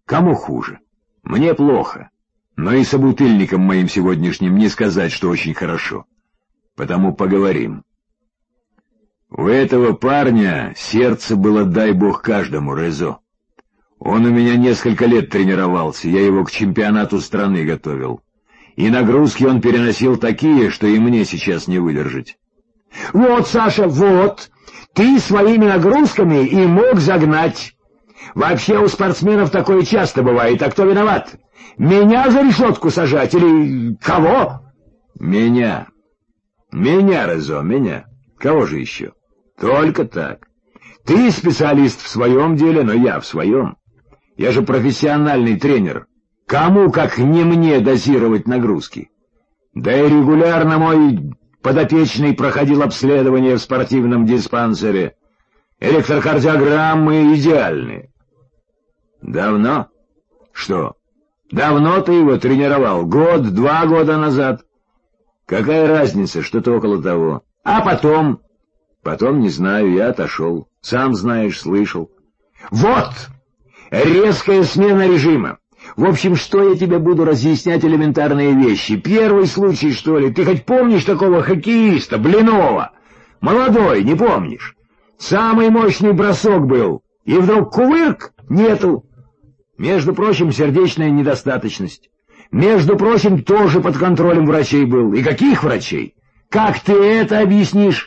Кому хуже? Мне плохо, но и собутыльникам моим сегодняшним не сказать, что очень хорошо. Потому поговорим. У этого парня сердце было, дай бог, каждому, Резо. Он у меня несколько лет тренировался, я его к чемпионату страны готовил. И нагрузки он переносил такие, что и мне сейчас не выдержать. Вот, Саша, вот, ты своими нагрузками и мог загнать. Вообще у спортсменов такое часто бывает, а кто виноват? Меня за решетку сажать или кого? Меня. Меня, Резо, меня. Кого же еще? Только так. Ты специалист в своем деле, но я в своем. Я же профессиональный тренер. Кому, как не мне, дозировать нагрузки? Да и регулярно мой подопечный проходил обследование в спортивном диспансере. Электрокардиограммы идеальные. Давно? Что? Давно ты его тренировал? Год, 2 года назад? Какая разница, что-то около того. А потом? Потом, не знаю, я отошел. Сам знаешь, слышал. Вот! Резкая смена режима. В общем, что я тебе буду разъяснять элементарные вещи? Первый случай, что ли? Ты хоть помнишь такого хоккеиста, Блинова? Молодой, не помнишь? Самый мощный бросок был. И вдруг кувырк? Нету. Между прочим, сердечная недостаточность. Между прочим, тоже под контролем врачей был. И каких врачей? Как ты это объяснишь?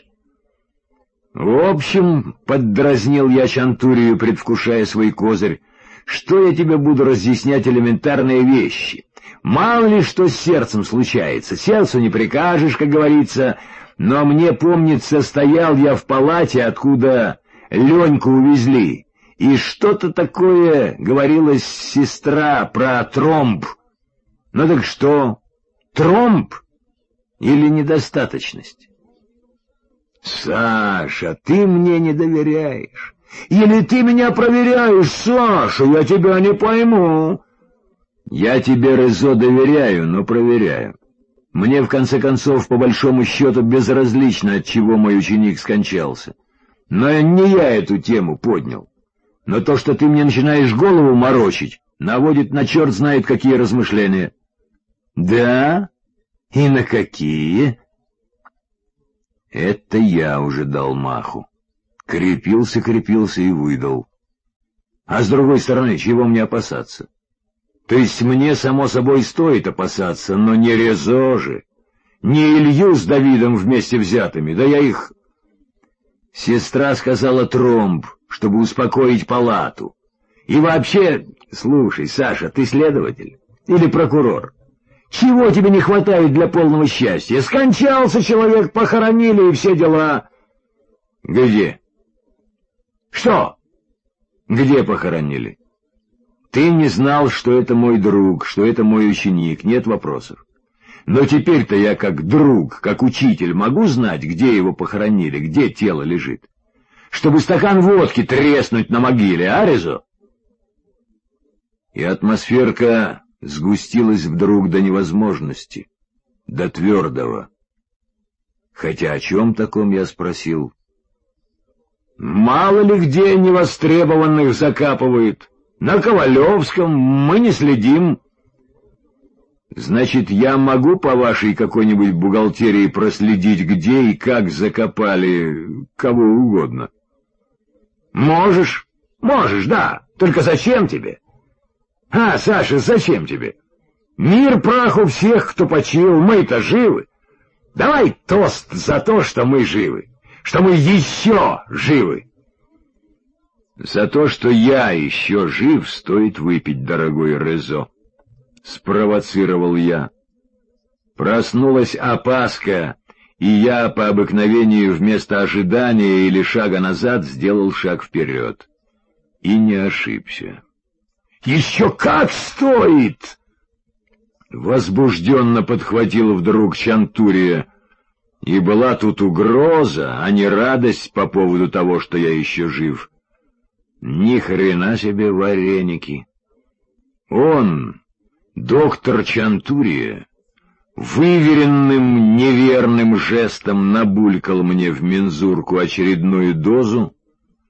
В общем, поддразнил я Чантурию, предвкушая свой козырь, что я тебе буду разъяснять элементарные вещи. Мало ли что с сердцем случается, сердцу не прикажешь, как говорится, но мне, помнится, стоял я в палате, откуда Леньку увезли, и что-то такое говорила сестра про тромб. Ну так что, тромб или недостаточность? Саша, ты мне не доверяешь. Или ты меня проверяешь, Саша, я тебя не пойму. Я тебе, Резо, доверяю, но проверяю. Мне, в конце концов, по большому счету, безразлично, от чего мой ученик скончался. Но не я эту тему поднял. Но то, что ты мне начинаешь голову морочить, наводит на черт знает какие размышления. Да? И на какие? Это я уже дал маху. Крепился и выдал. А с другой стороны, чего мне опасаться? То есть мне, само собой, стоит опасаться, но не Резо же, не Илью с Давидом вместе взятыми, да я их... Сестра сказала тромб, чтобы успокоить палату. И вообще, слушай, Саша, ты следователь или прокурор? Чего тебе не хватает для полного счастья? Скончался человек, похоронили и все дела. Где? Что? Где похоронили? Ты не знал, что это мой друг, что это мой ученик, нет вопросов. Но теперь-то я как друг, как учитель могу знать, где его похоронили, где тело лежит. Чтобы стакан водки треснуть на могиле, а, Резо? И атмосферка сгустилась вдруг до невозможности, до твердого. Хотя о чем таком я спросил? Мало ли где невостребованных закапывают. На Ковалевском мы не следим. Значит, я могу по вашей какой-нибудь бухгалтерии проследить, где и как закопали кого угодно? Можешь, да. Только зачем тебе? А, Саша, зачем тебе? Мир праху всех, кто почил, мы-то живы. Давай тост за то, что мы живы, что мы еще живы. За то, что я еще жив, стоит выпить, дорогой Резо. Спровоцировал я. Проснулась опаска, и я по обыкновению вместо ожидания или шага назад сделал шаг вперед. И не ошибся. «Еще как стоит!» Возбужденно подхватила вдруг Чантурия. И была тут угроза, а не радость по поводу того, что я еще жив. Ни хрена себе вареники. Он, доктор Чантурия, выверенным неверным жестом набулькал мне в мензурку очередную дозу,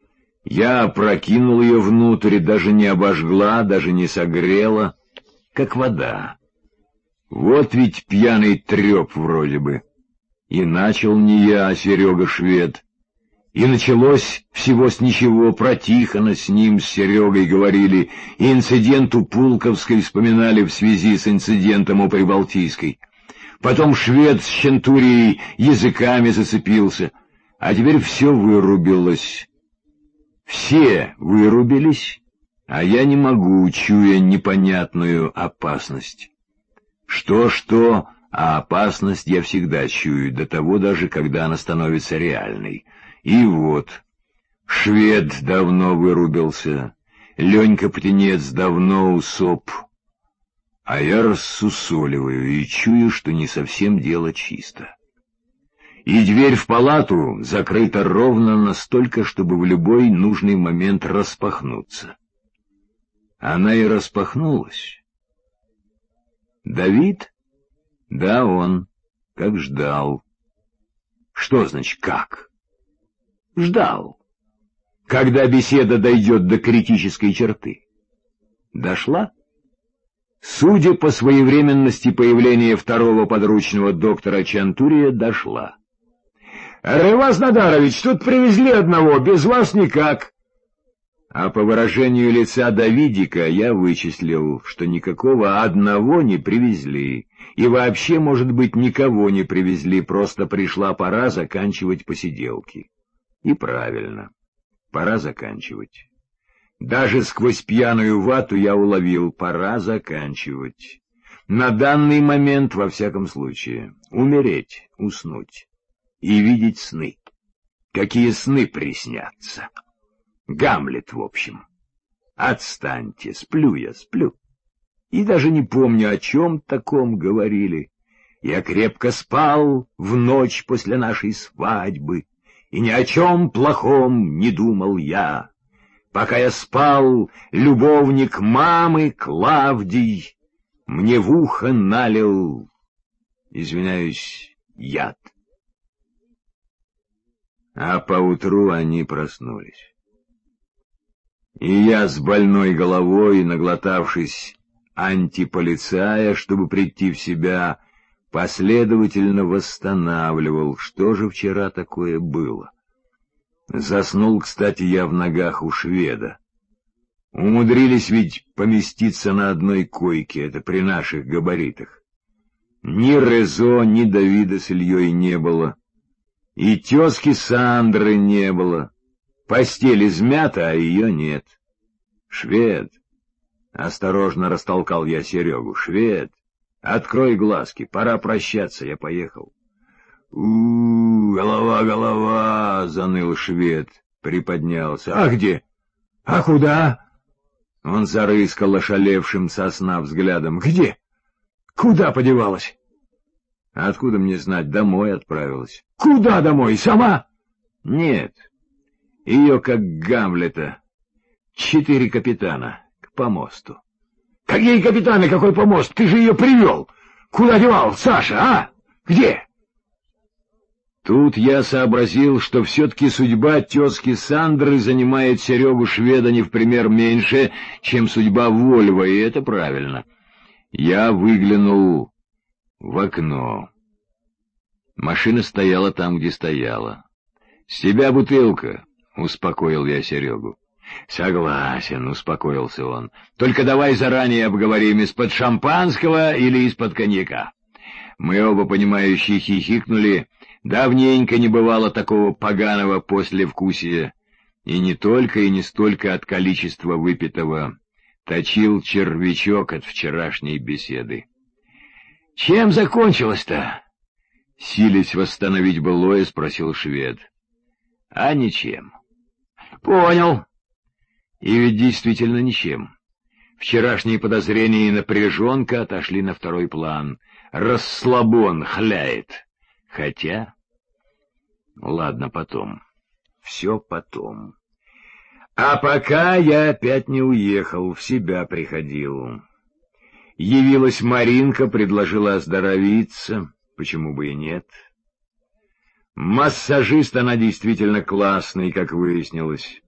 Я опрокинул ее внутрь, даже не обожгла, даже не согрела, как вода. Вот ведь пьяный треп вроде бы. И начал не я, а Серега Швед. И началось всего с ничего, про Тихона с ним, с Серегой говорили, и инцидент у Пулковской вспоминали в связи с инцидентом у Прибалтийской. Потом Швед с Чентурией языками зацепился, а теперь все вырубилось. Все вырубились, а я не могу, чуя непонятную опасность. Что-что, а опасность я всегда чую, до того даже, когда она становится реальной. И вот, Швед давно вырубился, Ленька Птенец давно усоп, а я рассусоливаю и чую, что не совсем дело чисто. И дверь в палату закрыта ровно настолько, чтобы в любой нужный момент распахнуться. Она и распахнулась. Давид? Да, он, как ждал. Что значит «как»? Ждал. Когда беседа дойдет до критической черты. Дошла? Судя по своевременности появления второго подручного доктора Чантурия, дошла. «Рывас Надарович, тут привезли одного, без вас никак». А по выражению лица Давидика я вычислил, что никакого одного не привезли, и вообще, может быть, никого не привезли, просто пришла пора заканчивать посиделки. И правильно, пора заканчивать. Даже сквозь пьяную вату я уловил, пора заканчивать. На данный момент, во всяком случае, умереть, уснуть. И видеть сны. Какие сны приснятся. Гамлет, в общем. Отстаньте, сплю я, сплю. И даже не помню, о чем таком говорили. Я крепко спал в ночь после нашей свадьбы, и ни о чем плохом не думал я. Пока я спал, любовник мамы Клавдий мне в ухо налил, извиняюсь, яд. А поутру они проснулись. И я с больной головой, наглотавшись антиполицая, чтобы прийти в себя, последовательно восстанавливал, что же вчера такое было. Заснул, кстати, я в ногах у Шведа. Умудрились ведь поместиться на одной койке, это при наших габаритах. Ни Резо, ни Давида с Ильей не было. И тезки Сандры не было. Постель измята, а ее нет. Швед. Осторожно растолкал я Серегу. Швед, открой глазки, пора прощаться, я поехал. Голова, голова, заныл Швед, приподнялся. А где? А куда? Он зарыскал ошалевшим со сна взглядом. Где? Куда подевалась? Откуда мне знать, домой отправилась. Куда домой, сама? Нет, ее, как Гамлета, 4 капитана к помосту. Какие капитаны, какой помост? Ты же ее привел. Куда девал, Саша, а? Где? Тут я сообразил, что все-таки судьба тезки Сандры занимает Серегу Шведа не в пример меньше, чем судьба Вольва, и это правильно. Я выглянул в окно. Машина стояла там, где стояла. — С тебя бутылка, — успокоил я Серегу. — Согласен, — успокоился он. — Только давай заранее обговорим, из-под шампанского или из-под коньяка. Мы оба, понимающие, хихикнули. Давненько не бывало такого поганого послевкусия. И не только и не столько от количества выпитого. Точил червячок от вчерашней беседы. — Чем закончилось-то? — силясь восстановить былое, спросил Швед. — А ничем. — Понял. И ведь действительно ничем. Вчерашние подозрения и напряженка отошли на второй план. Расслабон хляет. Хотя... Ладно, потом. Все потом. А пока я опять не уехал, в себя приходил. Явилась Маринка, предложила оздоровиться. Почему бы и нет? Массажист она действительно классный, как выяснилось.